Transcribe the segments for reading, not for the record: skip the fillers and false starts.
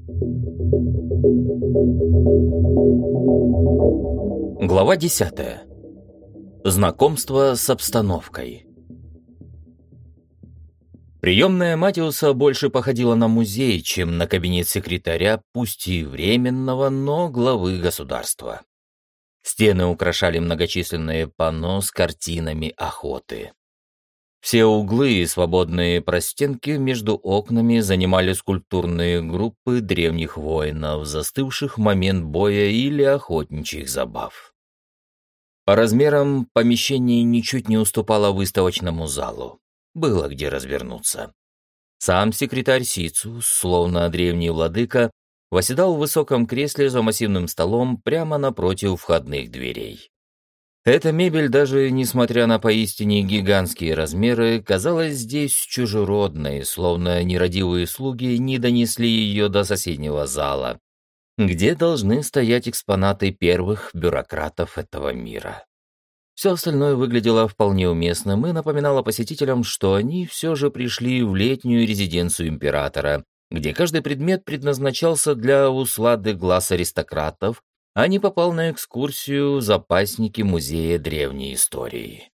Глава 10. Знакомство с обстановкой. Приемная Матиуса больше походила на музей, чем на кабинет секретаря, пусть и временного, но главы государства. Стены украшали многочисленные панно с картинами охоты. Все углы и свободные простенки между окнами занимали скульптурные группы древних воинов, застывших в момент боя или охотничьих забав. По размерам помещение ничуть не уступало выставочному залу. Было где развернуться. Сам секретарь Сициус, словно древний владыка, восседал в высоком кресле за массивным столом прямо напротив входных дверей. Эта мебель, даже несмотря на поистине гигантские размеры, казалась здесь чужеродной, словно нерадивые слуги не донесли ее до соседнего зала, где должны стоять экспонаты первых бюрократов этого мира. Все остальное выглядело вполне уместным и напоминало посетителям, что они все же пришли в летнюю резиденцию императора, где каждый предмет предназначался для услады глаз аристократов, а не попал на экскурсию в запасники музея древней истории.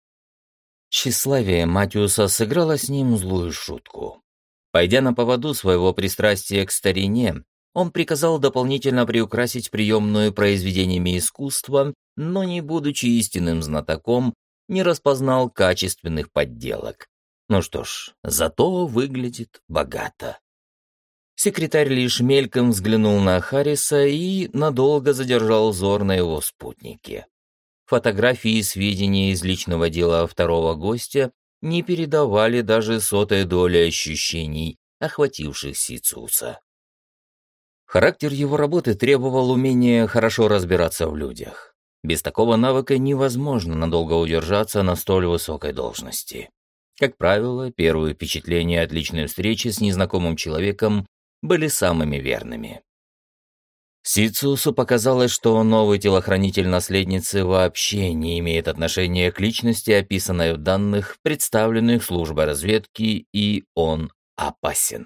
Тщеславие Матиуса сыграло с ним злую шутку. Пойдя на поводу своего пристрастия к старине, он приказал дополнительно приукрасить приемную произведениями искусства, но, не будучи истинным знатоком, не распознал качественных подделок. Ну что ж, зато выглядит богато. Секретарь лишь мельком взглянул на Харриса и надолго задержал взор на его спутнике. Фотографии и сведения из личного дела второго гостя не передавали даже сотой доли ощущений, охвативших Сициуса. Характер его работы требовал умения хорошо разбираться в людях. Без такого навыка невозможно надолго удержаться на столь высокой должности. Как правило, первые впечатления от личной встречи с незнакомым человеком были самыми верными. Сициусу показалось, что новый телохранитель наследницы вообще не имеет отношения к личности, описанной в данных, представленных службой разведки, и он опасен.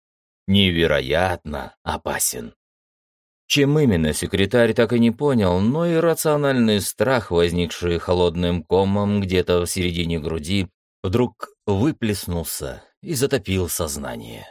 Невероятно опасен. Чем именно секретарь так и не понял, но иррациональный страх, возникший холодным комом где-то в середине груди, вдруг выплеснулся и затопил сознание.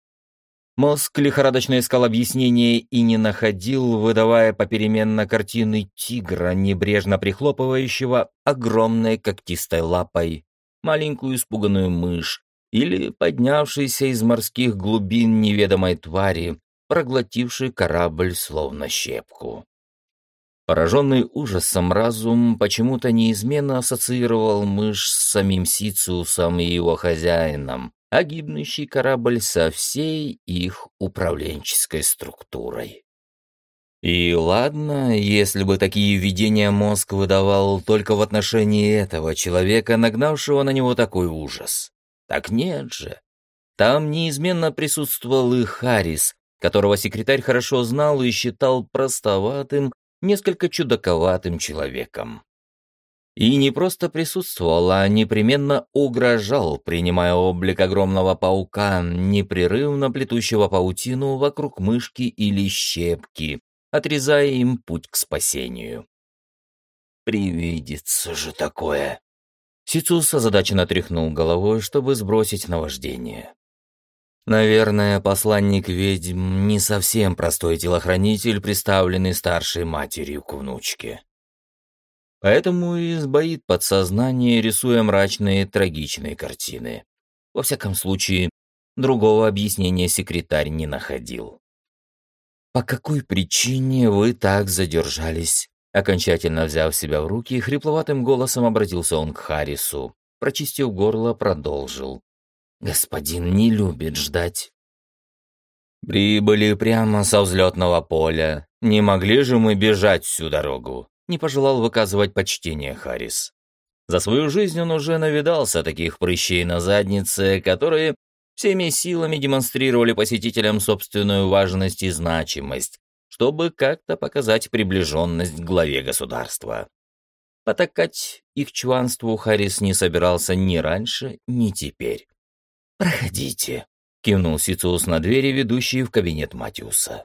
Мозг лихорадочно искал объяснения и не находил, выдавая попеременно картины тигра, небрежно прихлопывающего огромной когтистой лапой маленькую испуганную мышь или поднявшейся из морских глубин неведомой твари, проглотившей корабль словно щепку. Пораженный ужасом разум почему-то неизменно ассоциировал мышь с самим Сициусом и его хозяином, а гибнущий корабль со всей их управленческой структурой. И ладно, если бы такие видения мозг выдавал только в отношении этого человека, нагнавшего на него такой ужас. Так нет же. Там неизменно присутствовал и Харрис, которого секретарь хорошо знал и считал простоватым, несколько чудаковатым человеком. И не просто присутствовал, а непременно угрожал, принимая облик огромного паука, непрерывно плетущего паутину вокруг мышки или щепки, отрезая им путь к спасению. Привидится же такое. Сициус озадаченно тряхнул головой, чтобы сбросить наваждение. Наверное, посланник ведьм не совсем простой телохранитель, представленный старшей матерью к внучке. Поэтому и сбоит подсознание, рисуя мрачные трагичные картины. Во всяком случае, другого объяснения секретарь не находил. «По какой причине вы так задержались?» Окончательно взяв себя в руки, хрипловатым голосом обратился он к Харрису. Прочистив горло, продолжил. «Господин не любит ждать». «Прибыли прямо со взлетного поля. Не могли же мы бежать всю дорогу?» Не пожелал выказывать почтение Харрис. За свою жизнь он уже навидался таких прыщей на заднице, которые всеми силами демонстрировали посетителям собственную важность и значимость, чтобы как-то показать приближенность к главе государства. Потакать их чванству Харрис не собирался ни раньше, ни теперь. «Проходите», — кивнул Сициус на двери, ведущие в кабинет Матиуса.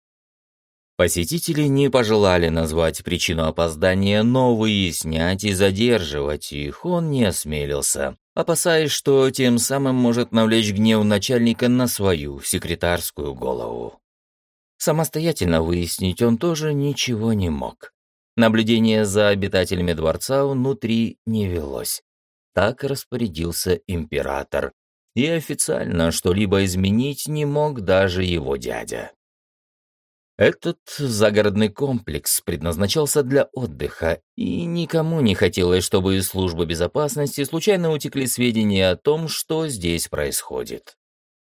Посетители не пожелали назвать причину опоздания, но выяснять и задерживать их он не осмелился, опасаясь, что тем самым может навлечь гнев начальника на свою секретарскую голову. Самостоятельно выяснить он тоже ничего не мог. Наблюдение за обитателями дворца внутри не велось. Так распорядился император, и официально что-либо изменить не мог даже его дядя. Этот загородный комплекс предназначался для отдыха, и никому не хотелось, чтобы из службы безопасности случайно утекли сведения о том, что здесь происходит.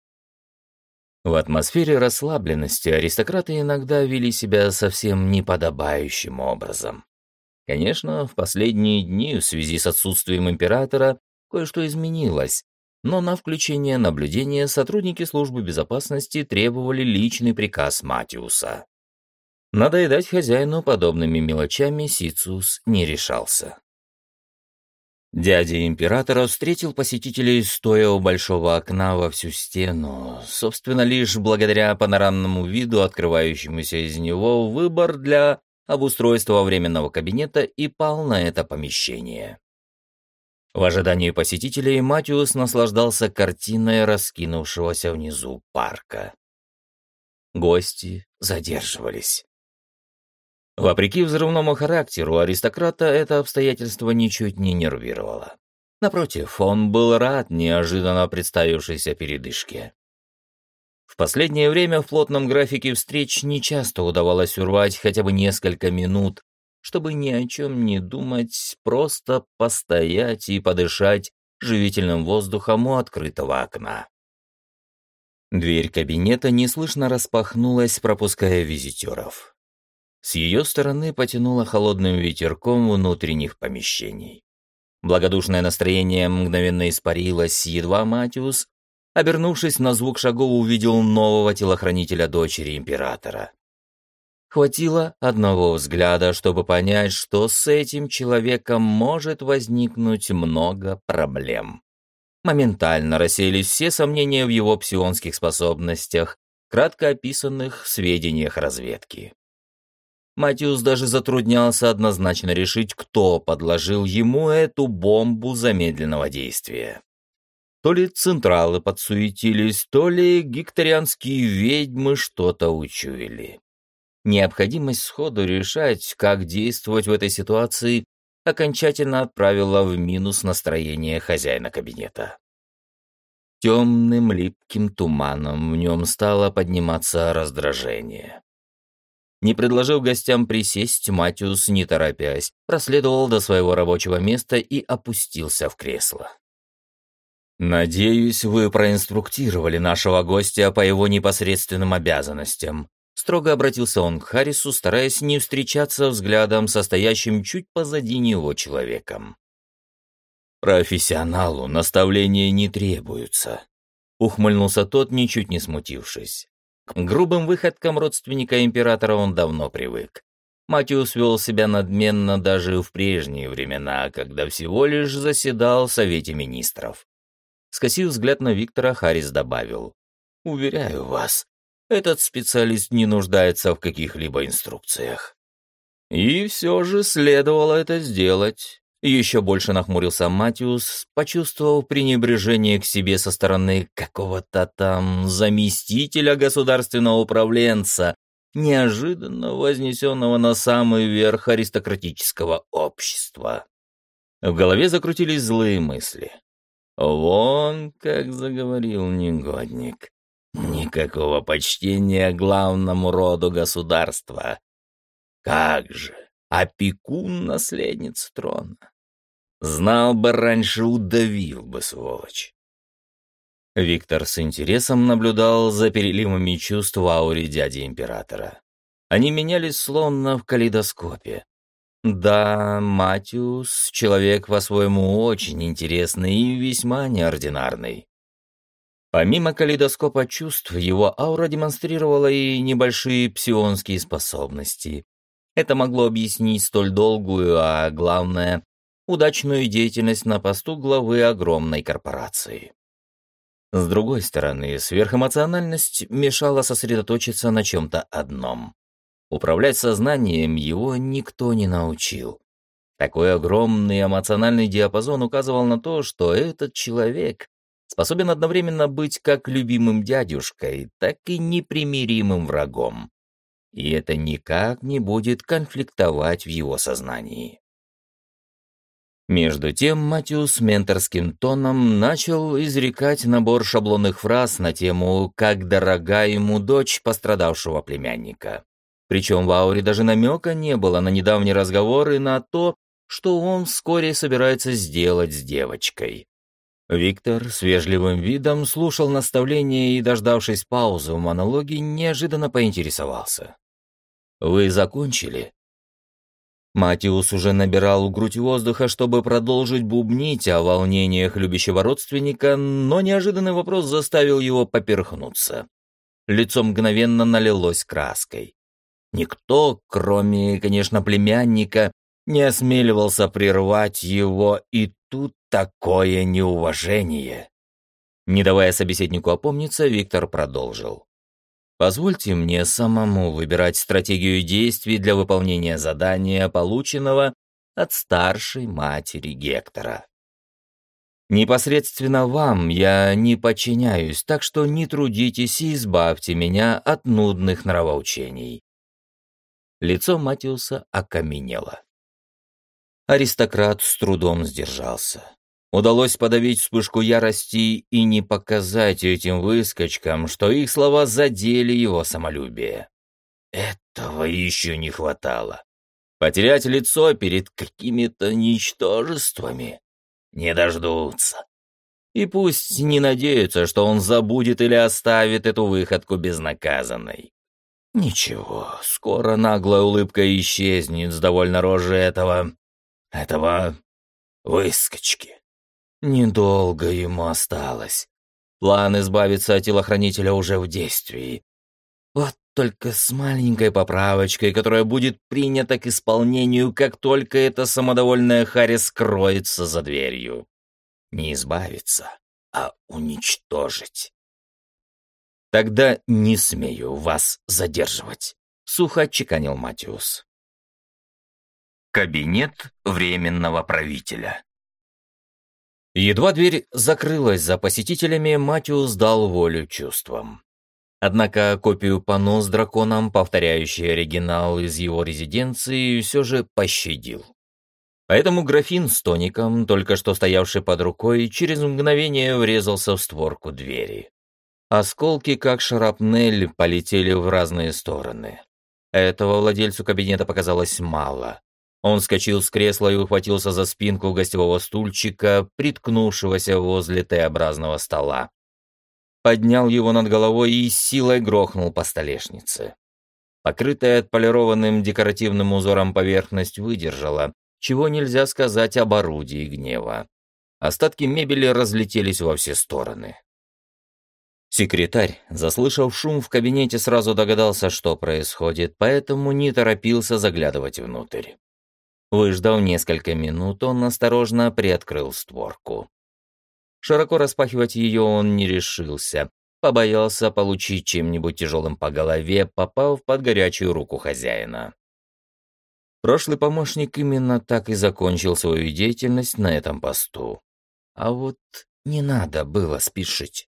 В атмосфере расслабленности аристократы иногда вели себя совсем неподобающим образом. Конечно, в последние дни в связи с отсутствием императора кое-что изменилось, но на включение наблюдения сотрудники службы безопасности требовали личный приказ Матиуса. Надоедать хозяину подобными мелочами Сициус не решался. Дядя императора встретил посетителей, стоя у большого окна во всю стену. Собственно, лишь благодаря панорамному виду, открывающемуся из него, выбор для обустройства временного кабинета и пал на это помещение. В ожидании посетителей Матиус наслаждался картиной раскинувшегося внизу парка. Гости задерживались. Вопреки взрывному характеру аристократа это обстоятельство ничуть не нервировало. Напротив, он был рад неожиданно представившейся передышке. В последнее время в плотном графике встреч нечасто удавалось урвать хотя бы несколько минут, чтобы ни о чем не думать, просто постоять и подышать живительным воздухом у открытого окна. Дверь кабинета неслышно распахнулась, пропуская визитеров. С ее стороны потянуло холодным ветерком внутренних помещений. Благодушное настроение мгновенно испарилось, едва Матиус, обернувшись на звук шагов, увидел нового телохранителя дочери императора. Хватило одного взгляда, чтобы понять, что с этим человеком может возникнуть много проблем. Моментально рассеялись все сомнения в его псионских способностях, кратко описанных в сведениях разведки. Матиус даже затруднялся однозначно решить, кто подложил ему эту бомбу замедленного действия. То ли централы подсуетились, то ли гикторианские ведьмы что-то учуяли. Необходимость сходу решать, как действовать в этой ситуации, окончательно отправила в минус настроение хозяина кабинета. Темным липким туманом в нем стало подниматься раздражение. Не предложив гостям присесть, Матиус, не торопясь, проследовал до своего рабочего места и опустился в кресло. «Надеюсь, вы проинструктировали нашего гостя по его непосредственным обязанностям», строго обратился он к Харрису, стараясь не встречаться взглядом со стоящим чуть позади него человеком. «Профессионалу наставления не требуются», — ухмыльнулся тот, ничуть не смутившись. К грубым выходкам родственника императора он давно привык. Матиус вел себя надменно даже в прежние времена, когда всего лишь заседал в Совете Министров. Скосив взгляд на Виктора, Харрис добавил: «Уверяю вас, этот специалист не нуждается в каких-либо инструкциях». И все же следовало это сделать. Еще больше нахмурился Матиус, почувствовав пренебрежение к себе со стороны какого-то там заместителя государственного управленца, неожиданно вознесенного на самый верх аристократического общества. В голове закрутились злые мысли. Вон как заговорил негодник. Никакого почтения главному роду государства. Как же! Опекун наследницы трона. Знал бы раньше, удавил бы, сволочь. Виктор с интересом наблюдал за переливами чувств в ауре дяди императора. Они менялись словно в калейдоскопе. Да, Матиус — человек по-своему очень интересный и весьма неординарный. Помимо калейдоскопа чувств, его аура демонстрировала и небольшие псионские способности. Это могло объяснить столь долгую, а главное, удачную деятельность на посту главы огромной корпорации. С другой стороны, сверхэмоциональность мешала сосредоточиться на чем-то одном. Управлять сознанием его никто не научил. Такой огромный эмоциональный диапазон указывал на то, что этот человек способен одновременно быть как любимым дядюшкой, так и непримиримым врагом. И это никак не будет конфликтовать в его сознании. Между тем Матиус менторским тоном начал изрекать набор шаблонных фраз на тему «как дорога ему дочь пострадавшего племянника». Причем в ауре даже намека не было на недавний разговор и на то, что он вскоре собирается сделать с девочкой. Виктор с вежливым видом слушал наставления и, дождавшись паузы в монологе, неожиданно поинтересовался. «Вы закончили?» Матиус уже набирал в грудь воздуха, чтобы продолжить бубнить о волнениях любящего родственника, но неожиданный вопрос заставил его поперхнуться. Лицо мгновенно налилось краской. Никто, кроме, конечно, племянника, не осмеливался прервать его, и тут такое неуважение. Не давая собеседнику опомниться, Виктор продолжил. Позвольте мне самому выбирать стратегию действий для выполнения задания, полученного от старшей матери Гектора. Непосредственно вам я не подчиняюсь, так что не трудитесь и избавьте меня от нудных нравоучений». Лицо Матиуса окаменело. Аристократ с трудом сдержался. Удалось подавить вспышку ярости и не показать этим выскочкам, что их слова задели его самолюбие. Этого еще не хватало. Потерять лицо перед какими-то ничтожествами не дождутся. И пусть не надеются, что он забудет или оставит эту выходку безнаказанной. Ничего, скоро наглая улыбка исчезнет с довольно рожи этого выскочки. Недолго ему осталось. План избавиться от телохранителя уже в действии. Вот только с маленькой поправочкой, которая будет принята к исполнению, как только эта самодовольная Харри скроется за дверью. Не избавиться, а уничтожить. «Тогда не смею вас задерживать», — сухо отчеканил Матиус. Кабинет временного правителя. Едва дверь закрылась за посетителями, Матиус дал волю чувствам. Однако копию панно с драконом, повторяющий оригинал из его резиденции, все же пощадил. Поэтому графин с тоником, только что стоявший под рукой, через мгновение врезался в створку двери. Осколки, как шрапнель, полетели в разные стороны. Этого владельцу кабинета показалось мало. Он вскочил с кресла и ухватился за спинку гостевого стульчика, приткнувшегося возле Т-образного стола. Поднял его над головой и с силой грохнул по столешнице. Покрытая отполированным декоративным узором поверхность выдержала, чего нельзя сказать об орудии гнева. Остатки мебели разлетелись во все стороны. Секретарь, заслышав шум в кабинете, сразу догадался, что происходит, поэтому не торопился заглядывать внутрь. Выждав несколько минут, он осторожно приоткрыл створку. Широко распахивать ее он не решился, побоялся получить чем-нибудь тяжелым по голове, попав под горячую руку хозяина. Прошлый помощник именно так и закончил свою деятельность на этом посту. А вот не надо было спешить.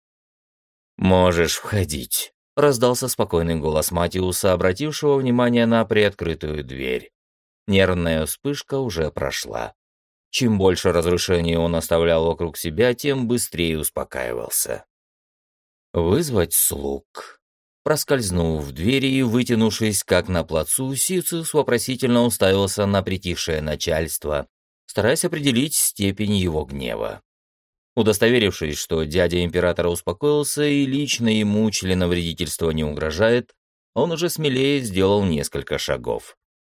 «Можешь входить», — раздался спокойный голос Матиуса, обратившего внимание на приоткрытую дверь. Нервная вспышка уже прошла. Чем больше разрушений он оставлял вокруг себя, тем быстрее успокаивался. «Вызвать слуг». Проскользнув в двери и вытянувшись, как на плацу, Сициус вопросительно уставился на притихшее начальство, стараясь определить степень его гнева. Удостоверившись, что дядя императора успокоился и лично ему членовредительство не угрожает, он уже смелее сделал несколько шагов.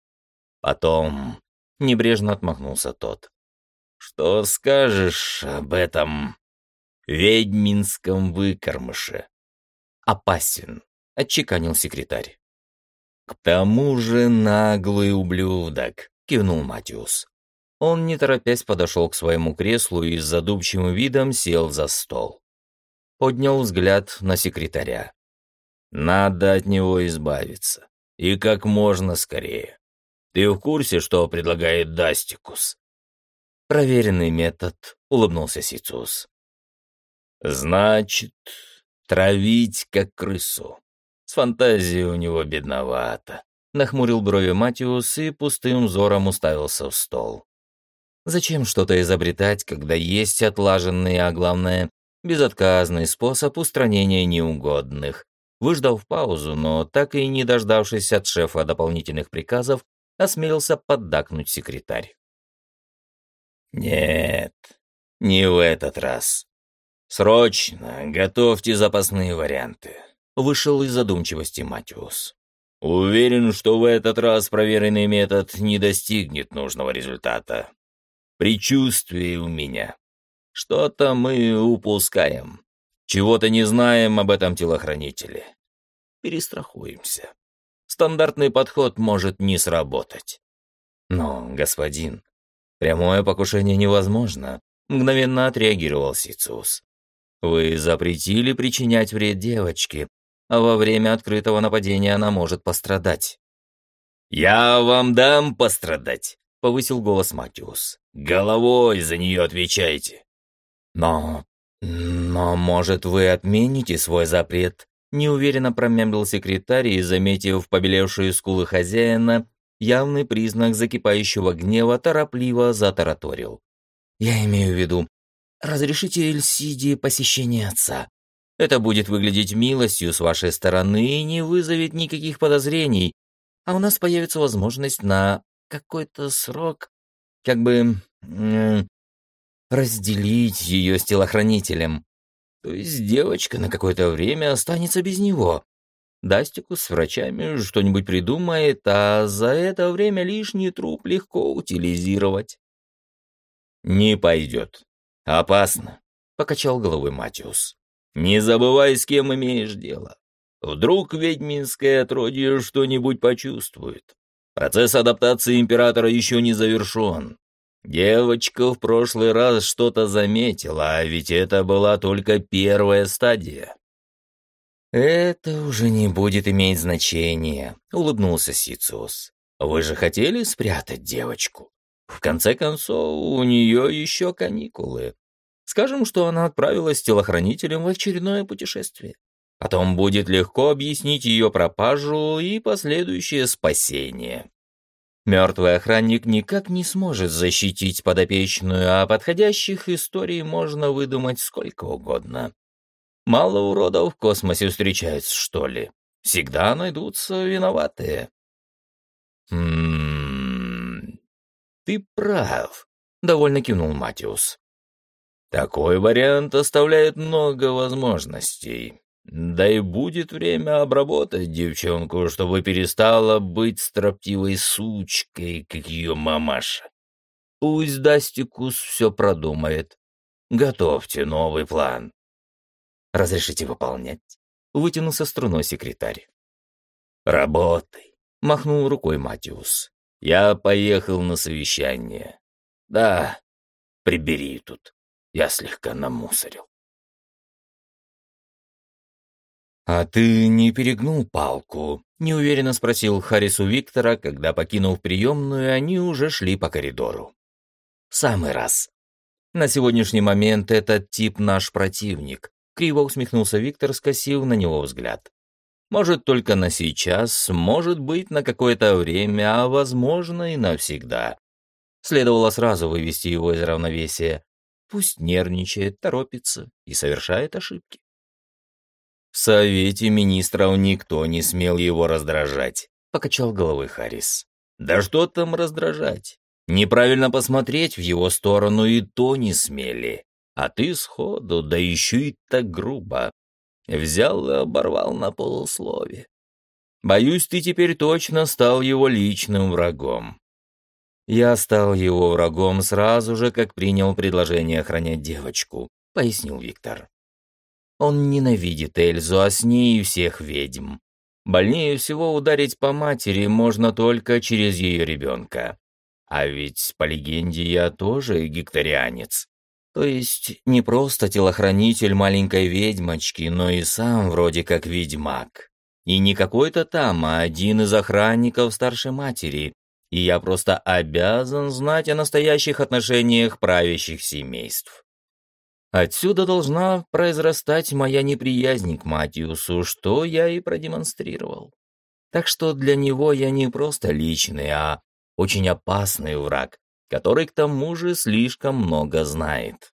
Потом небрежно отмахнулся тот. «Что скажешь об этом ведьминском выкормыше?» «Опасен», — отчеканил секретарь. «К тому же наглый ублюдок», — кивнул Матиус. Он, не торопясь, подошел к своему креслу и с задумчивым видом сел за стол. поднял взгляд на секретаря. «Надо от него избавиться. И как можно скорее. Ты в курсе, что предлагает Дастикус?» «Проверенный метод», — улыбнулся Сициус. «Значит, травить как крысу. С фантазией у него бедновато», — нахмурил брови Матиус и пустым взором уставился в стол. «Зачем что-то изобретать, когда есть отлаженный, а главное, безотказный способ устранения неугодных?» Выждав паузу, но так и не дождавшись от шефа дополнительных приказов, осмелился поддакнуть секретарь. «Нет, не в этот раз. Срочно готовьте запасные варианты», — вышел из задумчивости Матиус. «Уверен, что в этот раз проверенный метод не достигнет нужного результата. Предчувствие у меня. Что-то мы упускаем. Чего-то не знаем об этом телохранителе. Перестрахуемся. Стандартный подход может не сработать». «Но, господин, прямое покушение невозможно», — мгновенно отреагировал Сициус. «Вы запретили причинять вред девочке, а во время открытого нападения она может пострадать». «Я вам дам пострадать», — повысил голос Матиус. «Головой за нее отвечайте». «Но, может, вы отмените свой запрет?» — неуверенно промямлил секретарь и, заметив побелевшие скулы хозяина, явный признак закипающего гнева, торопливо затараторил. «Я имею в виду, разрешите Эльсиде посещение отца. Это будет выглядеть милостью с вашей стороны и не вызовет никаких подозрений, а у нас появится возможность на какой-то срок как бы разделить ее с телохранителем. То есть девочка на какое-то время останется без него. Дастикус с врачами что-нибудь придумает, а за это время лишний труп легко утилизировать». «Не пойдет. Опасно», — покачал головой Матиус. «Не забывай, с кем имеешь дело. Вдруг ведьминское отродье что-нибудь почувствует. Процесс адаптации императора еще не завершен. Девочка в прошлый раз что-то заметила, а ведь это была только первая стадия». «Это уже не будет иметь значения», — улыбнулся Сициус. «Вы же хотели спрятать девочку? В конце концов, у нее еще каникулы. Скажем, что она отправилась с телохранителем в очередное путешествие. Потом будет легко объяснить ее пропажу и последующее спасение. Мертвый охранник никак не сможет защитить подопечную, а подходящих историй можно выдумать сколько угодно. Мало уродов в космосе встречаются, что ли? Всегда найдутся виноватые». «Ты прав», — довольно кивнул Матиус. «Такой вариант оставляет много возможностей. Да и будет время обработать девчонку, чтобы перестала быть строптивой сучкой, как ее мамаша. Пусть Дастикус все продумает. Готовьте новый план». «Разрешите выполнять?» — вытянулся струной секретарь. «Работай», — махнул рукой Матиус. «Я поехал на совещание. Да, прибери тут. Я слегка намусорил». «А ты не перегнул палку?» — неуверенно спросил Харрис у Виктора, когда, покинув приемную, они уже шли по коридору. «Самый раз. На сегодняшний момент этот тип наш противник», — криво усмехнулся Виктор, скосив на него взгляд. «Может, только на сейчас, может быть, на какое-то время, а, возможно, и навсегда. Следовало сразу вывести его из равновесия. Пусть нервничает, торопится и совершает ошибки». «В Совете Министров никто не смел его раздражать», — покачал головой Харрис. «Да что там раздражать? Неправильно посмотреть в его сторону и то не смели. А ты сходу, да еще и так грубо. Взял и оборвал на полуслове. Боюсь, ты теперь точно стал его личным врагом». «Я стал его врагом сразу же, как принял предложение охранять девочку», — пояснил Виктор. «Он ненавидит Эльзу, а с ней и всех ведьм. Больнее всего ударить по матери можно только через ее ребенка. А ведь, по легенде, я тоже гекторианец. То есть не просто телохранитель маленькой ведьмочки, но и сам вроде как ведьмак. И не какой-то там, а один из охранников старшей матери. И я просто обязан знать о настоящих отношениях правящих семейств. Отсюда должна произрастать моя неприязнь к Матиусу, что я и продемонстрировал. Так что для него я не просто личный, а очень опасный враг, который к тому же слишком много знает.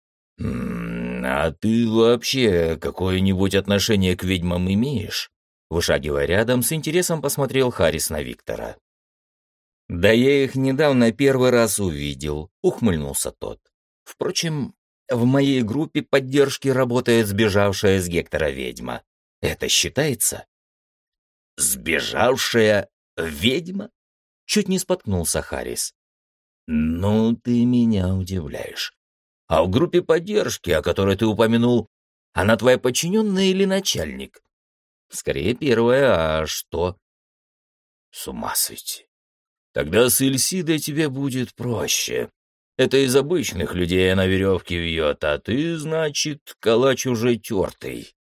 «А ты вообще какое-нибудь отношение к ведьмам имеешь?» Вышагивая рядом, с интересом посмотрел Харрис на Виктора. «Да я их недавно первый раз увидел», — ухмыльнулся тот. «Впрочем, в моей группе поддержки работает сбежавшая с Гектора ведьма. Это считается?» «Сбежавшая ведьма?» — чуть не споткнулся Харрис. «Ну, ты меня удивляешь. А в группе поддержки, о которой ты упомянул, она твоя подчиненная или начальник?» «Скорее первое, а что?» «С ума сойти. Тогда с Эльсидой тебе будет проще. Это из обычных людей она веревки вьет, а ты, значит, калач уже тертый».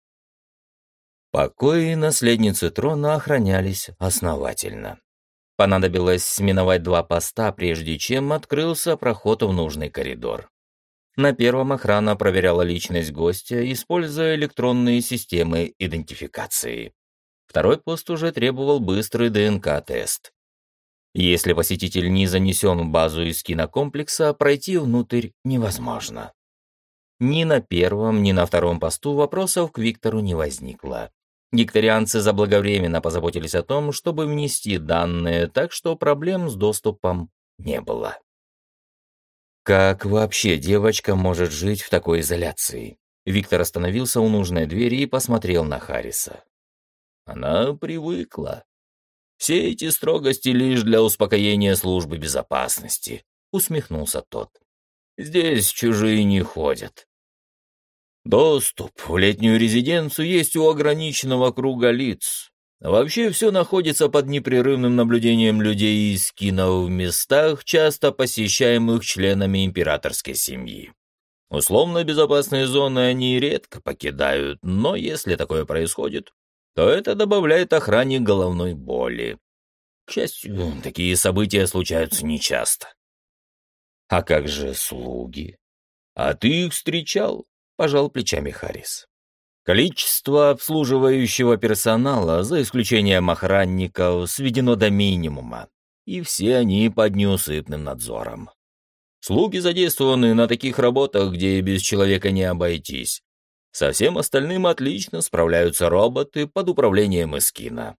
Покои наследницы трона охранялись основательно. Понадобилось миновать 2 поста, прежде чем открылся проход в нужный коридор. На первом охрана проверяла личность гостя, используя электронные системы идентификации. Второй пост уже требовал быстрый ДНК-тест. Если посетитель не занесен в базу из кинокомплекса, пройти внутрь невозможно. Ни на первом, ни на втором посту вопросов к Виктору не возникло. Гекторианцы заблаговременно позаботились о том, чтобы внести данные, так что проблем с доступом не было. Как вообще девочка может жить в такой изоляции? Виктор остановился у нужной двери и посмотрел на Харриса. Она привыкла. Все эти строгости лишь для успокоения службы безопасности, усмехнулся тот. Здесь чужие не ходят. Доступ в летнюю резиденцию есть у ограниченного круга лиц. Вообще все находится под непрерывным наблюдением людей из кино в местах, часто посещаемых членами императорской семьи. Условно безопасные зоны они редко покидают, но если такое происходит, то это добавляет охране головной боли. К счастью, такие события случаются нечасто. А как же слуги? А ты их встречал? Пожал плечами Харрис. Количество обслуживающего персонала, за исключением охранников, сведено до минимума, и все они под неусыпным надзором. Слуги задействованы на таких работах, где без человека не обойтись. Со всем остальным отлично справляются роботы под управлением Эскина.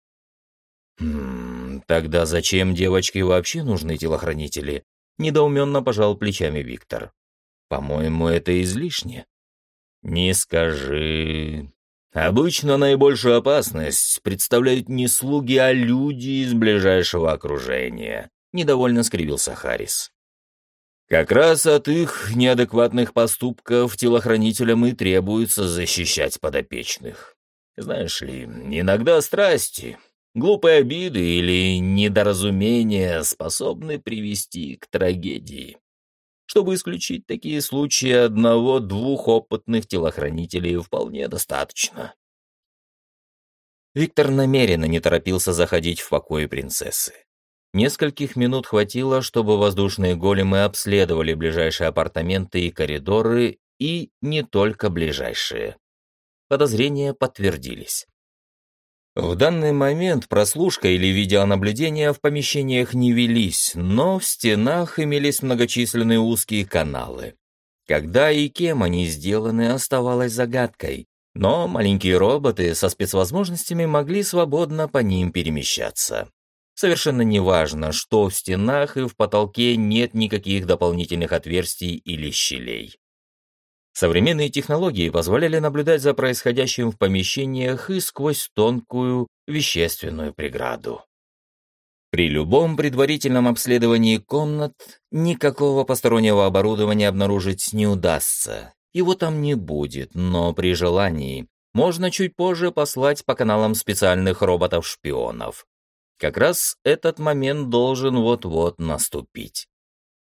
Тогда зачем девочке вообще нужны телохранители? Недоуменно пожал плечами Виктор. По-моему, это излишне. «Не скажи. Обычно наибольшую опасность представляют не слуги, а люди из ближайшего окружения», — недовольно скривился Харрис. «Как раз от их неадекватных поступков телохранителям и требуется защищать подопечных. Знаешь ли, иногда страсти, глупые обиды или недоразумения способны привести к трагедии. Чтобы исключить такие случаи, 1-2 опытных телохранителей вполне достаточно». Виктор намеренно не торопился заходить в покои принцессы. Нескольких минут хватило, чтобы воздушные големы обследовали ближайшие апартаменты и коридоры, и не только ближайшие. Подозрения подтвердились. В данный момент прослушка или видеонаблюдение в помещениях не велись, но в стенах имелись многочисленные узкие каналы. Когда и кем они сделаны, оставалось загадкой, но маленькие роботы со спецвозможностями могли свободно по ним перемещаться. Совершенно неважно, что в стенах и в потолке нет никаких дополнительных отверстий или щелей. Современные технологии позволяли наблюдать за происходящим в помещениях и сквозь тонкую вещественную преграду. При любом предварительном обследовании комнат никакого постороннего оборудования обнаружить не удастся. Его там не будет, но при желании можно чуть позже послать по каналам специальных роботов-шпионов. Как раз этот момент должен вот-вот наступить.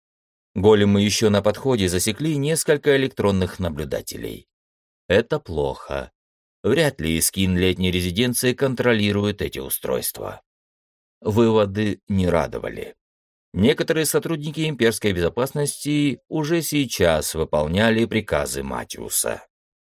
Големы еще на подходе засекли несколько электронных наблюдателей. Это плохо. Вряд ли Искин летней резиденции контролирует эти устройства. Выводы не радовали. Некоторые сотрудники имперской безопасности уже сейчас выполняли приказы Матиуса.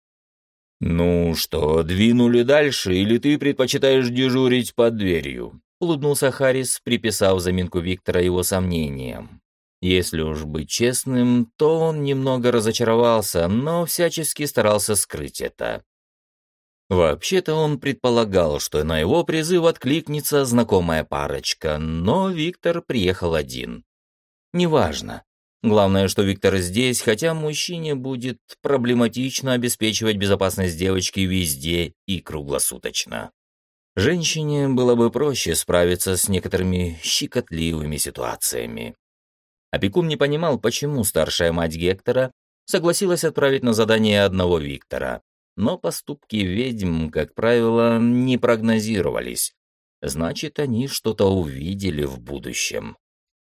«Ну что, двинули дальше, или ты предпочитаешь дежурить под дверью?» — улыбнулся Харрис, приписав заминку Виктора его сомнениям. Если уж быть честным, то он немного разочаровался, но всячески старался скрыть это. Вообще-то он предполагал, что на его призыв откликнется знакомая парочка, но Виктор приехал один. Неважно. Главное, что Виктор здесь, хотя мужчине будет проблематично обеспечивать безопасность девочки везде и круглосуточно. Женщине было бы проще справиться с некоторыми щекотливыми ситуациями. Опекун не понимал, почему старшая мать Гектора согласилась отправить на задание одного Виктора, но поступки ведьм, как правило, не прогнозировались. Значит, они что-то увидели в будущем.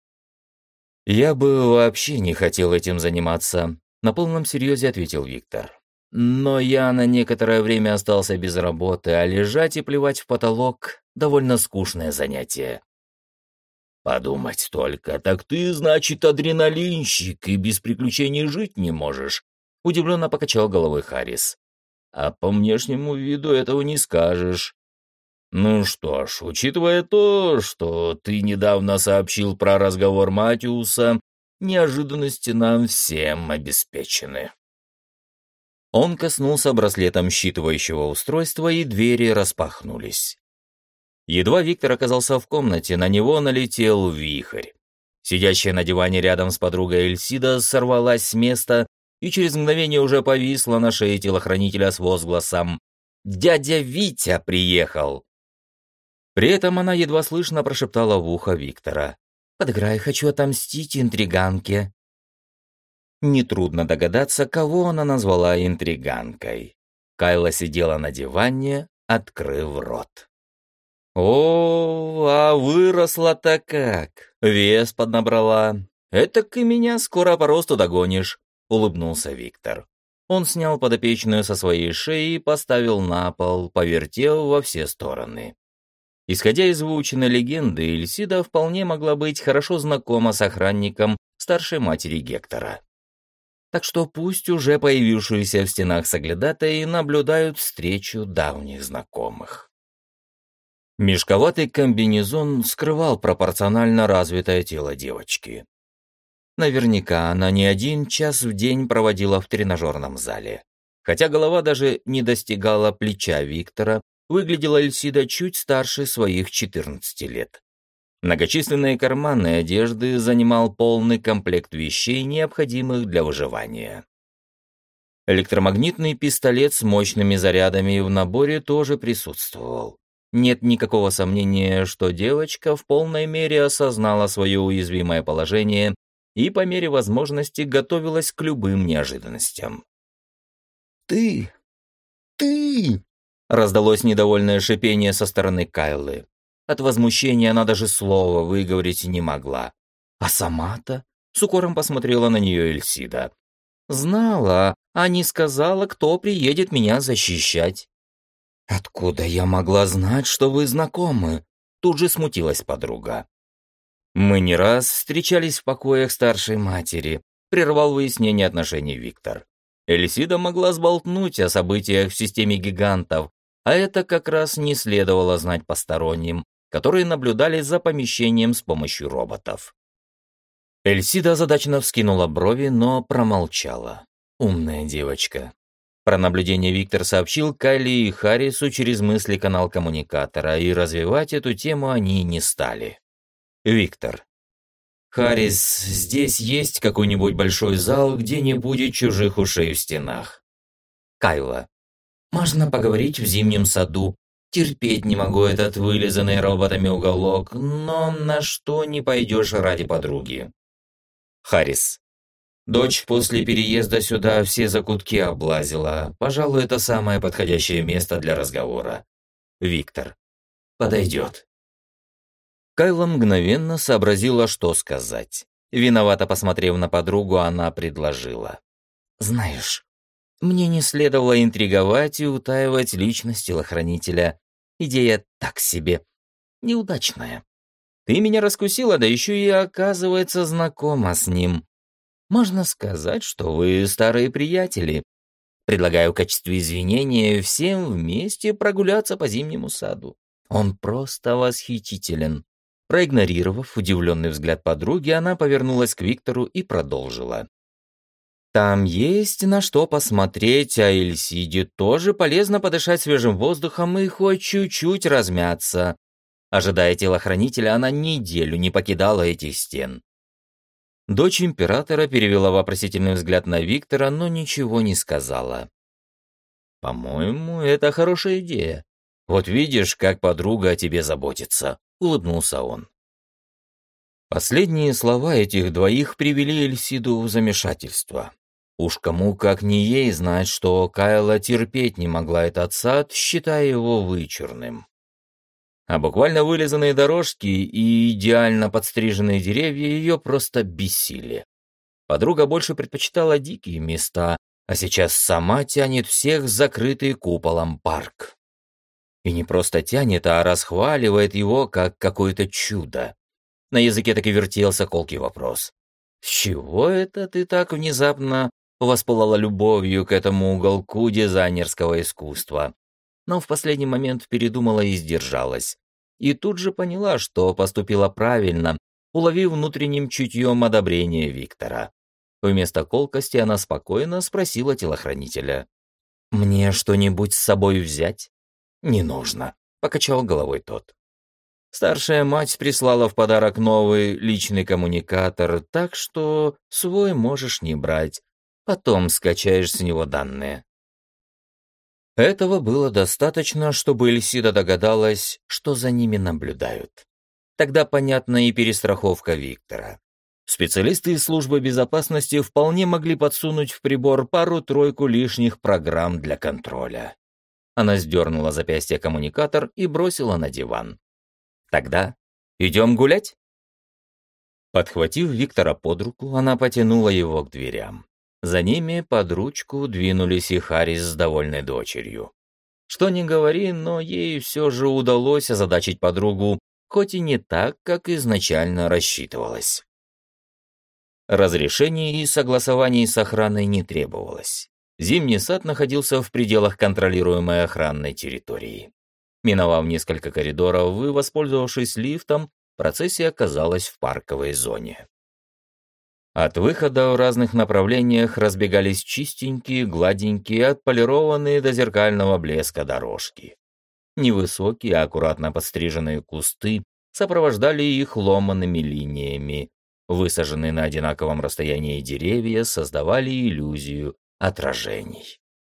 «Я бы вообще не хотел этим заниматься», — на полном серьезе ответил Виктор. «Но я на некоторое время остался без работы, а лежать и плевать в потолок — довольно скучное занятие». «Подумать только, так ты, значит, адреналинщик и без приключений жить не можешь», — удивленно покачал головой Харрис. «А по внешнему виду этого не скажешь». «Ну что ж, учитывая то, что ты недавно сообщил про разговор Матиуса, неожиданности нам всем обеспечены». Он коснулся браслетом считывающего устройства, и двери распахнулись. Едва Виктор оказался в комнате, на него налетел вихрь. Сидящая на диване рядом с подругой Эльсида сорвалась с места и через мгновение уже повисла на шее телохранителя с возгласом «Дядя Витя приехал!». При этом она едва слышно прошептала в ухо Виктора: «Подыграй, хочу отомстить интриганке». Нетрудно догадаться, кого она назвала интриганкой. Кайла сидела на диване, открыв рот. «О, а выросла-то как! Вес поднабрала. Этак и меня скоро по росту догонишь», — улыбнулся Виктор. Он снял подопечную со своей шеи и поставил на пол, повертел во все стороны. Исходя из выученной легенды, Эльсида вполне могла быть хорошо знакома с охранником старшей матери Гектора. Так что пусть уже появившиеся в стенах соглядатаи наблюдают встречу давних знакомых. Мешковатый комбинезон скрывал пропорционально развитое тело девочки. Наверняка она не 1 час в день проводила в тренажерном зале. Хотя голова даже не достигала плеча Виктора, выглядела Эльсида чуть старше своих 14 лет. Многочисленные карманы одежды занимал полный комплект вещей, необходимых для выживания. Электромагнитный пистолет с мощными зарядами в наборе тоже присутствовал. Нет никакого сомнения, что девочка в полной мере осознала свое уязвимое положение и по мере возможности готовилась к любым неожиданностям. «Ты! Раздалось недовольное шипение со стороны Кайлы. От возмущения она даже слова выговорить не могла. А сама-то с укором посмотрела на нее Эльсида. «Знала, а не сказала, кто приедет меня защищать». «Откуда я могла знать, что вы знакомы?» Тут же смутилась подруга. «Мы не раз встречались в покоях старшей матери», прервал выяснение отношений Виктор. Эльсида могла сболтнуть о событиях в системе гигантов, а это как раз не следовало знать посторонним, которые наблюдали за помещением с помощью роботов. Эльсида озадаченно вскинула брови, но промолчала. Умная девочка. Про наблюдение Виктор сообщил Кайле и Харрису через мысли-канал коммуникатора, и развивать эту тему они не стали. Виктор. «Харрис, здесь есть какой-нибудь большой зал, где не будет чужих ушей в стенах?» Кайла. «Можно поговорить в зимнем саду. Терпеть не могу этот вылизанный роботами уголок, но на что не пойдешь ради подруги?» Харрис. «Дочь после переезда сюда все закутки облазила. Пожалуй, это самое подходящее место для разговора». Виктор. «Подойдет». Кайла мгновенно сообразила, что сказать. Виновато посмотрев на подругу, она предложила. «Знаешь, мне не следовало интриговать и утаивать личность телохранителя. Идея так себе. Неудачная. Ты меня раскусила, да еще и, оказывается, знакома с ним. Можно сказать, что вы старые приятели. Предлагаю в качестве извинения всем вместе прогуляться по зимнему саду. Он просто восхитителен». Проигнорировав удивленный взгляд подруги, она повернулась к Виктору и продолжила. «Там есть на что посмотреть, а Эльсиде тоже полезно подышать свежим воздухом и хоть чуть-чуть размяться». Ожидая телохранителя, она неделю не покидала этих стен. Дочь императора перевела вопросительный взгляд на Виктора, но ничего не сказала. «По-моему, это хорошая идея. Вот видишь, как подруга о тебе заботится», — улыбнулся он. Последние слова этих двоих привели Эльсиду в замешательство. Уж кому, как не ей, знать, что Кайла терпеть не могла этот сад, считая его вычурным. А буквально вылизанные дорожки и идеально подстриженные деревья ее просто бесили. Подруга больше предпочитала дикие места, а сейчас сама тянет всех в закрытый куполом парк. И не просто тянет, а расхваливает его как какое-то чудо. На языке так и вертелся колкий вопрос. «С чего это ты так внезапно воспылала любовью к этому уголку дизайнерского искусства?» Но в последний момент передумала и сдержалась. И тут же поняла, что поступила правильно, уловив внутренним чутьем одобрение Виктора. Вместо колкости она спокойно спросила телохранителя. «Мне что-нибудь с собой взять?» «Не нужно», — покачал головой тот. Старшая мать прислала в подарок новый личный коммуникатор, так что свой можешь не брать. Потом скачаешь с него данные. Этого было достаточно, чтобы Эльсида догадалась, что за ними наблюдают. Тогда понятна и перестраховка Виктора. Специалисты из службы безопасности вполне могли подсунуть в прибор пару-тройку лишних программ для контроля. Она сдернула запястье коммуникатор и бросила на диван. «Тогда идем гулять?» Подхватив Виктора под руку, она потянула его к дверям. За ними под ручку двинулись и Харис с довольной дочерью. Что ни говори, но ей все же удалось озадачить подругу, хоть и не так, как изначально рассчитывалось. Разрешений и согласований с охраной не требовалось. Зимний сад находился в пределах контролируемой охранной территории. Миновав несколько коридоров и воспользовавшись лифтом, процессия оказалась в парковой зоне. От выхода в разных направлениях разбегались чистенькие, гладенькие, отполированные до зеркального блеска дорожки. Невысокие, аккуратно подстриженные кусты сопровождали их ломаными линиями. Высаженные на одинаковом расстоянии деревья создавали иллюзию отражений.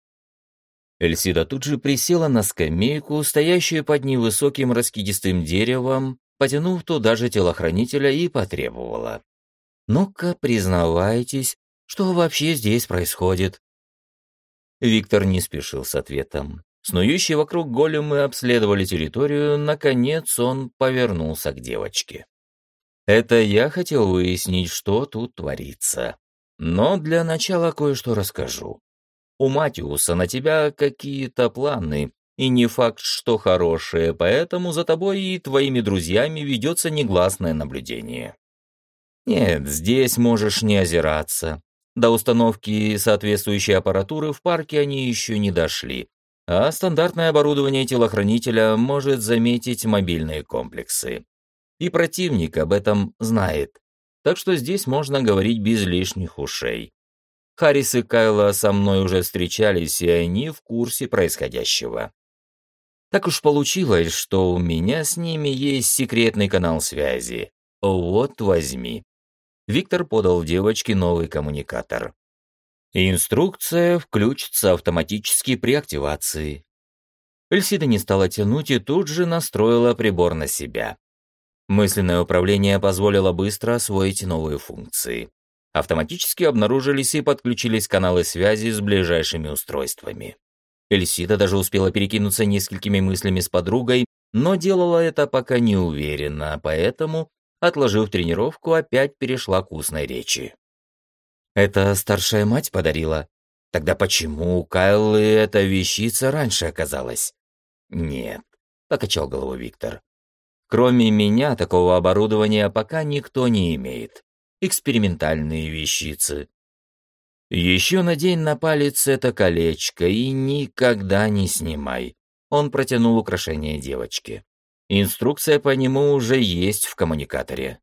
Эльсида тут же присела на скамейку, стоящую под невысоким раскидистым деревом, потянув туда же телохранителя, и потребовала. «Ну-ка, признавайтесь, что вообще здесь происходит?» Виктор не спешил с ответом. Снующие вокруг големы обследовали территорию, наконец он повернулся к девочке. «Это я хотел выяснить, что тут творится. Но для начала кое-что расскажу. У Матиуса на тебя какие-то планы, и не факт, что хорошие, поэтому за тобой и твоими друзьями ведется негласное наблюдение. Нет, здесь можешь не озираться. До установки соответствующей аппаратуры в парке они еще не дошли, а стандартное оборудование телохранителя может заметить мобильные комплексы. И противник об этом знает, так что здесь можно говорить без лишних ушей. Харрис и Кайла со мной уже встречались, и они в курсе происходящего. Так уж получилось, что у меня с ними есть секретный канал связи. Вот, возьми». Виктор подал девочке новый коммуникатор. Инструкция включится автоматически при активации. Эльсида не стала тянуть и тут же настроила прибор на себя. Мысленное управление позволило быстро освоить новые функции. Автоматически обнаружились и подключились каналы связи с ближайшими устройствами. Эльсида даже успела перекинуться несколькими мыслями с подругой, но делала это пока неуверенно, поэтому отложив тренировку, опять перешла к устной речи. «Это старшая мать подарила? Тогда почему у Кайлы эта вещица раньше оказалась?» «Нет», — покачал головой Виктор. «Кроме меня такого оборудования пока никто не имеет. Экспериментальные вещицы. Еще надень на палец это колечко и никогда не снимай». Он протянул украшение девочке. Инструкция по нему уже есть в коммуникаторе.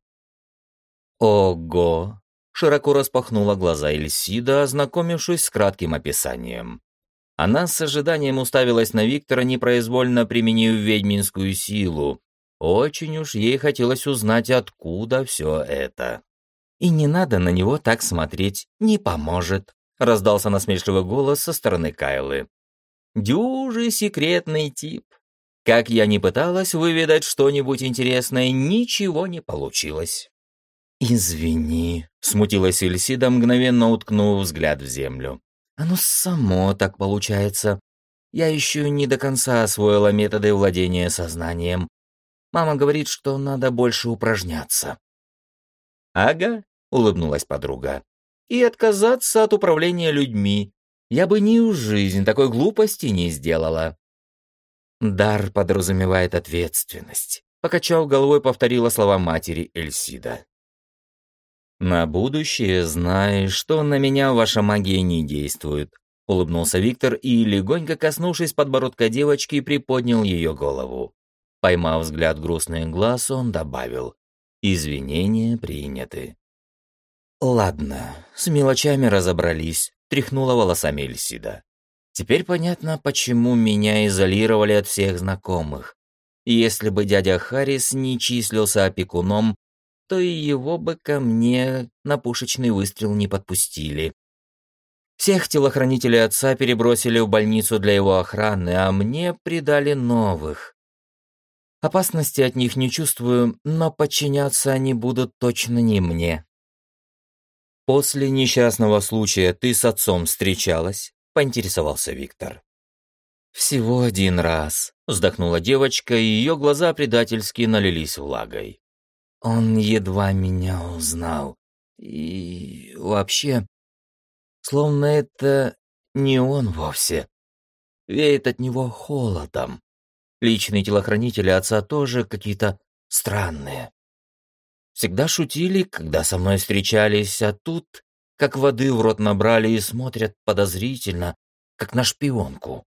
«Ого!» — широко распахнула глаза Эльсида, ознакомившись с кратким описанием. Она с ожиданием уставилась на Виктора, непроизвольно применив ведьминскую силу. Очень уж ей хотелось узнать, откуда все это. «И не надо на него так смотреть, не поможет», — раздался насмешливый голос со стороны Кайлы. «Дюжий секретный тип. Как я ни пыталась выведать что-нибудь интересное, ничего не получилось». «Извини», — смутилась Эльсида, мгновенно уткнув взгляд в землю. «Оно само так получается. Я еще не до конца освоила методы владения сознанием. Мама говорит, что надо больше упражняться». «Ага», — улыбнулась подруга. «И отказаться от управления людьми. Я бы ни в жизнь такой глупости не сделала». «Дар подразумевает ответственность», — покачав головой, повторила слова матери Эльсида. «На будущее знай, что на меня ваша магия не действует», — улыбнулся Виктор и, легонько коснувшись подбородка девочки, приподнял ее голову. Поймав взгляд грустных глаз, он добавил: «Извинения приняты». «Ладно, с мелочами разобрались», — тряхнула волосами Эльсида. «Теперь понятно, почему меня изолировали от всех знакомых. Если бы дядя Харрис не числился опекуном, то и его бы ко мне на пушечный выстрел не подпустили. Всех телохранителей отца перебросили в больницу для его охраны, а мне придали новых. Опасности от них не чувствую, но подчиняться они будут точно не мне». «После несчастного случая ты с отцом встречалась?» — поинтересовался Виктор. «Всего один раз», — вздохнула девочка, и ее глаза предательски налились влагой. «Он едва меня узнал. И вообще, словно это не он вовсе. Веет от него холодом. Личные телохранители отца тоже какие-то странные. Всегда шутили, когда со мной встречались, а тут как воды в рот набрали и смотрят подозрительно, как на шпионку.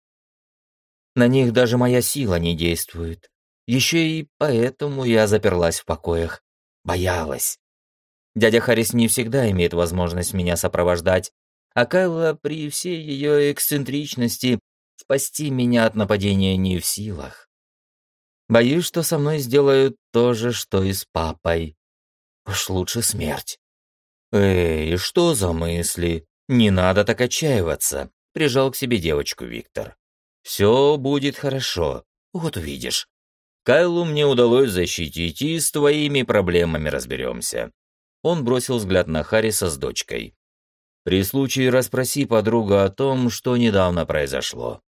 На них даже моя сила не действует. Еще и поэтому я заперлась в покоях. Боялась. Дядя Харрис не всегда имеет возможность меня сопровождать, а Кайла при всей ее эксцентричности спасти меня от нападения не в силах. Боюсь, что со мной сделают то же, что и с папой. Уж лучше смерть». «Эй, что за мысли? Не надо так отчаиваться», — прижал к себе девочку Виктор. «Все будет хорошо, вот увидишь. Кайлу мне удалось защитить, и с твоими проблемами разберемся». Он бросил взгляд на Харриса с дочкой. «При случае расспроси подругу о том, что недавно произошло».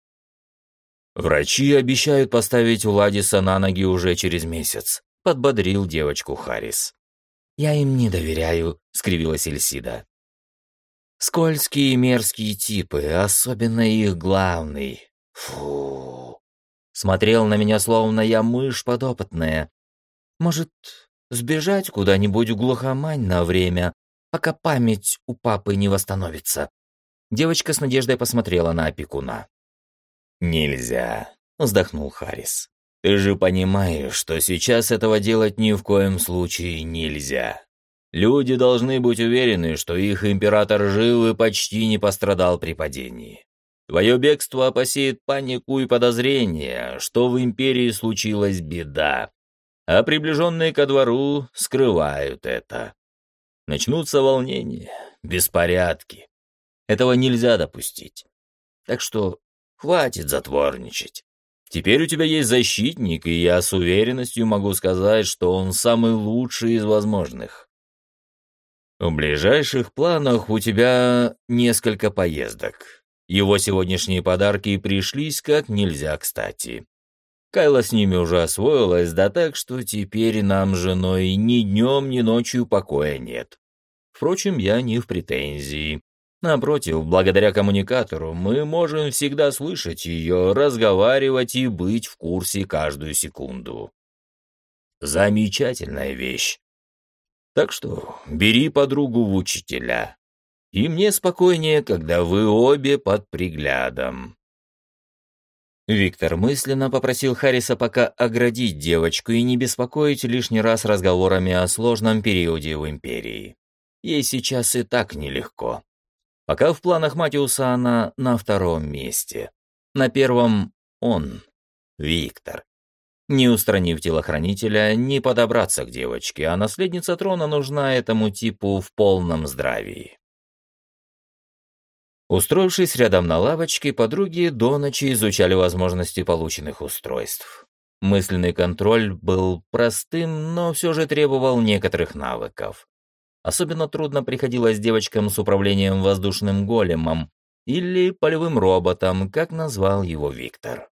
«Врачи обещают поставить Владиса на ноги уже через месяц», — подбодрил девочку Харрис. «Я им не доверяю», — скривилась Эльсида. «Скользкие и мерзкие типы, особенно их главный. Фу. Смотрел на меня, словно я мышь подопытная. Может, сбежать куда-нибудь в глухомань на время, пока память у папы не восстановится?» Девочка с надеждой посмотрела на опекуна. «Нельзя», — вздохнул Харрис. «Ты же понимаешь, что сейчас этого делать ни в коем случае нельзя. Люди должны быть уверены, что их император жив и почти не пострадал при падении. Твое бегство посеет панику и подозрение, что в империи случилась беда, а приближенные ко двору скрывают это. Начнутся волнения, беспорядки. Этого нельзя допустить. Так что хватит затворничать. Теперь у тебя есть защитник, и я с уверенностью могу сказать, что он самый лучший из возможных. В ближайших планах у тебя несколько поездок. Его сегодняшние подарки пришлись как нельзя кстати. Кайла с ними уже освоилась, да так, что теперь нам с женой ни днем, ни ночью покоя нет. Впрочем, я не в претензии. Напротив, благодаря коммуникатору мы можем всегда слышать ее, разговаривать и быть в курсе каждую секунду. Замечательная вещь. Так что бери подругу в учителя. И мне спокойнее, когда вы обе под приглядом. Виктор мысленно попросил Харриса пока оградить девочку и не беспокоить лишний раз разговорами о сложном периоде в Империи. Ей сейчас и так нелегко. Пока в планах Матиуса она на втором месте. На первом он, Виктор. Не устранив телохранителя, не подобраться к девочке, а наследница трона нужна этому типу в полном здравии. Устроившись рядом на лавочке, подруги до ночи изучали возможности полученных устройств. Мысленный контроль был простым, но все же требовал некоторых навыков. Особенно трудно приходилось девочкам с управлением воздушным големом или полевым роботом, как назвал его Виктор.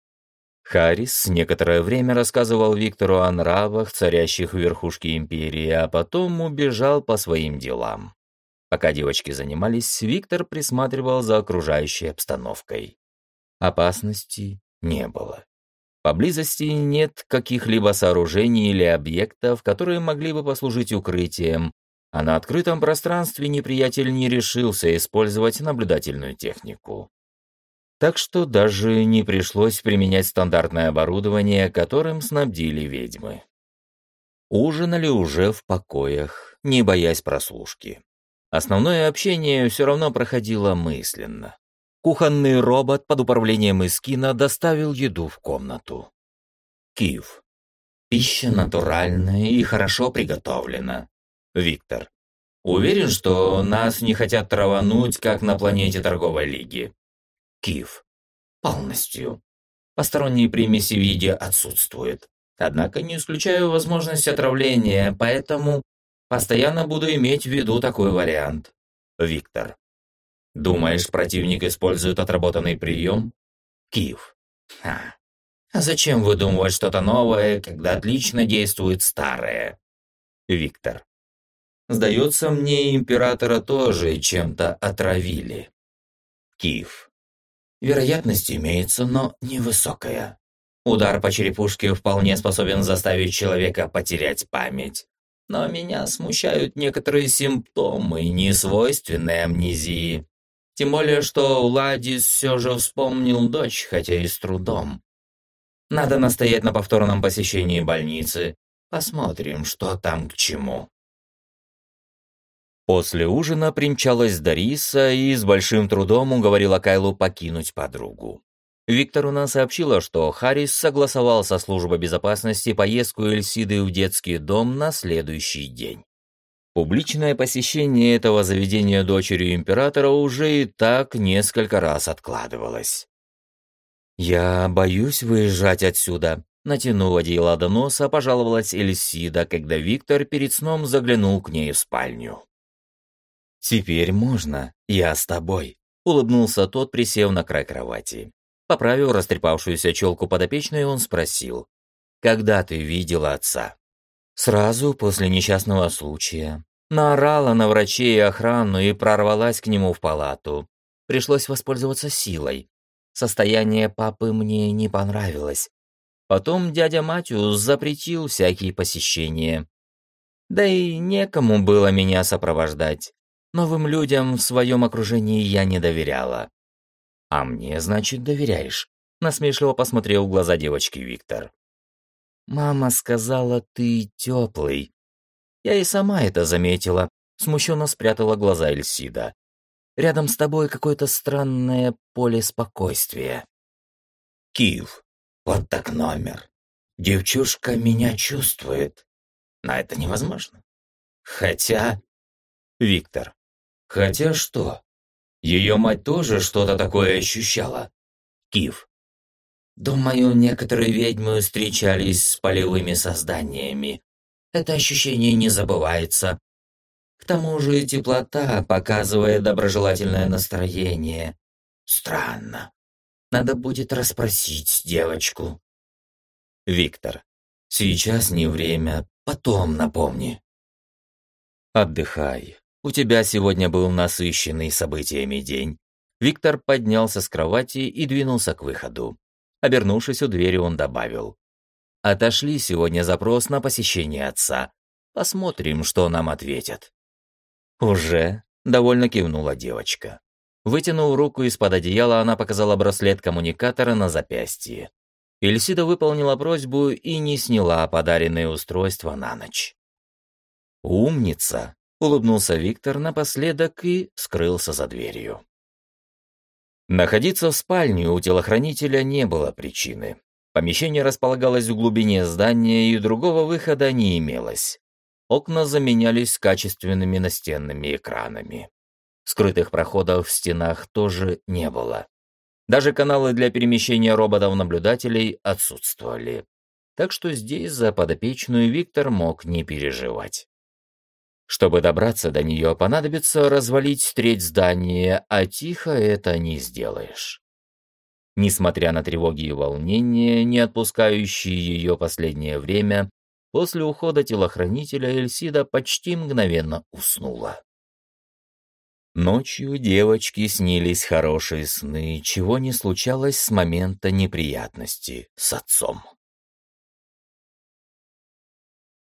Харрис некоторое время рассказывал Виктору о нравах, царящих в верхушке империи, а потом убежал по своим делам. Пока девочки занимались, Виктор присматривал за окружающей обстановкой. Опасности не было. Поблизости нет каких-либо сооружений или объектов, которые могли бы послужить укрытием, а на открытом пространстве неприятель не решился использовать наблюдательную технику. Так что даже не пришлось применять стандартное оборудование, которым снабдили ведьмы. Ужинали уже в покоях, не боясь прослушки. Основное общение все равно проходило мысленно. Кухонный робот под управлением Искина доставил еду в комнату. Киев. Пища натуральная и хорошо приготовлена. Виктор. Уверен, что нас не хотят травануть, как на планете торговой лиги. Киев. Полностью. Посторонние примеси в еде отсутствуют. Однако не исключаю возможность отравления, поэтому постоянно буду иметь в виду такой вариант. Виктор. Думаешь, противник использует отработанный прием? Киев. А зачем выдумывать что-то новое, когда отлично действует старое? Виктор. Сдается мне, императора тоже чем-то отравили. Киев. Вероятность имеется, но невысокая. Удар по черепушке вполне способен заставить человека потерять память. Но меня смущают некоторые симптомы, несвойственной амнезии. Тем более, что Владис все же вспомнил дочь, хотя и с трудом. Надо настоять на повторном посещении больницы. Посмотрим, что там к чему. После ужина примчалась Дариса и с большим трудом уговорила Кайлу покинуть подругу. Викторуна сообщила, что Харрис согласовал со службой безопасности поездку Эльсиды в детский дом на следующий день. Публичное посещение этого заведения дочерью императора уже и так несколько раз откладывалось. «Я боюсь выезжать отсюда», — натянув одеяло до носа, пожаловалась Эльсида, когда Виктор перед сном заглянул к ней в спальню. «Теперь можно, я с тобой», — улыбнулся тот, присев на край кровати. Поправив растрепавшуюся челку подопечной, он спросил: «Когда ты видела отца?» «Сразу после несчастного случая. Наорала на врачей и охрану и прорвалась к нему в палату. Пришлось воспользоваться силой. Состояние папы мне не понравилось. Потом дядя Матиус запретил всякие посещения. Да и некому было меня сопровождать. Новым людям в своем окружении я не доверяла». «А мне, значит, доверяешь?» — насмешливо посмотрел в глаза девочки Виктор. «Мама сказала, ты теплый». Я и сама это заметила, смущенно спрятала глаза Эльсида. «Рядом с тобой какое-то странное поле спокойствия». «Киев, вот так номер. Девчушка меня чувствует. Но это невозможно. Хотя...» «Виктор, хотя что? Ее мать тоже что-то такое ощущала?» Киев. «Думаю, некоторые ведьмы встречались с полевыми созданиями. Это ощущение не забывается. К тому же теплота показывает доброжелательное настроение. Странно. Надо будет расспросить девочку». Виктор. Сейчас не время, потом напомни. Отдыхай. У тебя сегодня был насыщенный событиями день. Виктор поднялся с кровати и двинулся к выходу. Обернувшись у двери, он добавил. Отошли сегодня запрос на посещение отца. Посмотрим, что нам ответят. Уже? Довольно кивнула девочка. Вытянув руку из-под одеяла, она показала браслет коммуникатора на запястье. Эльсида выполнила просьбу и не сняла подаренное устройство на ночь. «Умница!» — улыбнулся Виктор напоследок и скрылся за дверью. Находиться в спальне у телохранителя не было причины. Помещение располагалось в глубине здания, и другого выхода не имелось. Окна заменялись качественными настенными экранами. Скрытых проходов в стенах тоже не было. Даже каналы для перемещения роботов-наблюдателей отсутствовали. Так что здесь за подопечную Виктор мог не переживать. Чтобы добраться до нее, понадобится развалить треть здания, а тихо это не сделаешь. Несмотря на тревоги и волнения, не отпускающие ее последнее время, после ухода телохранителя Эльсида почти мгновенно уснула. Ночью девочке снились хорошие сны, чего не случалось с момента неприятности с отцом.